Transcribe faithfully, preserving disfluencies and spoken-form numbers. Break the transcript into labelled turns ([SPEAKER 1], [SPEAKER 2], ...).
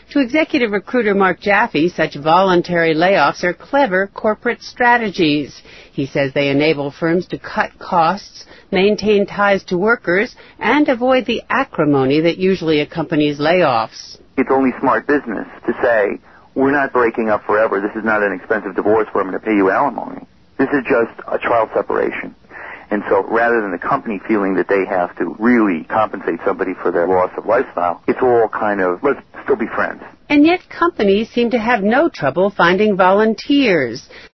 [SPEAKER 1] To executive recruiter Mark Jaffe, such voluntary layoffs are clever corporate strategies. He says they enable firms to cut costs, maintain ties to workers, and avoid the acrimony that usually accompanies layoffs.
[SPEAKER 2] It's only smart business to say, we're not breaking up forever. This is not an expensive divorce where I'm going to pay you alimony. This is just a trial separation. And so rather than the company feeling that they have to really compensate somebody for their loss of lifestyle, it's all kind of, let's still be friends.
[SPEAKER 1] And yet companies seem to have no trouble finding volunteers.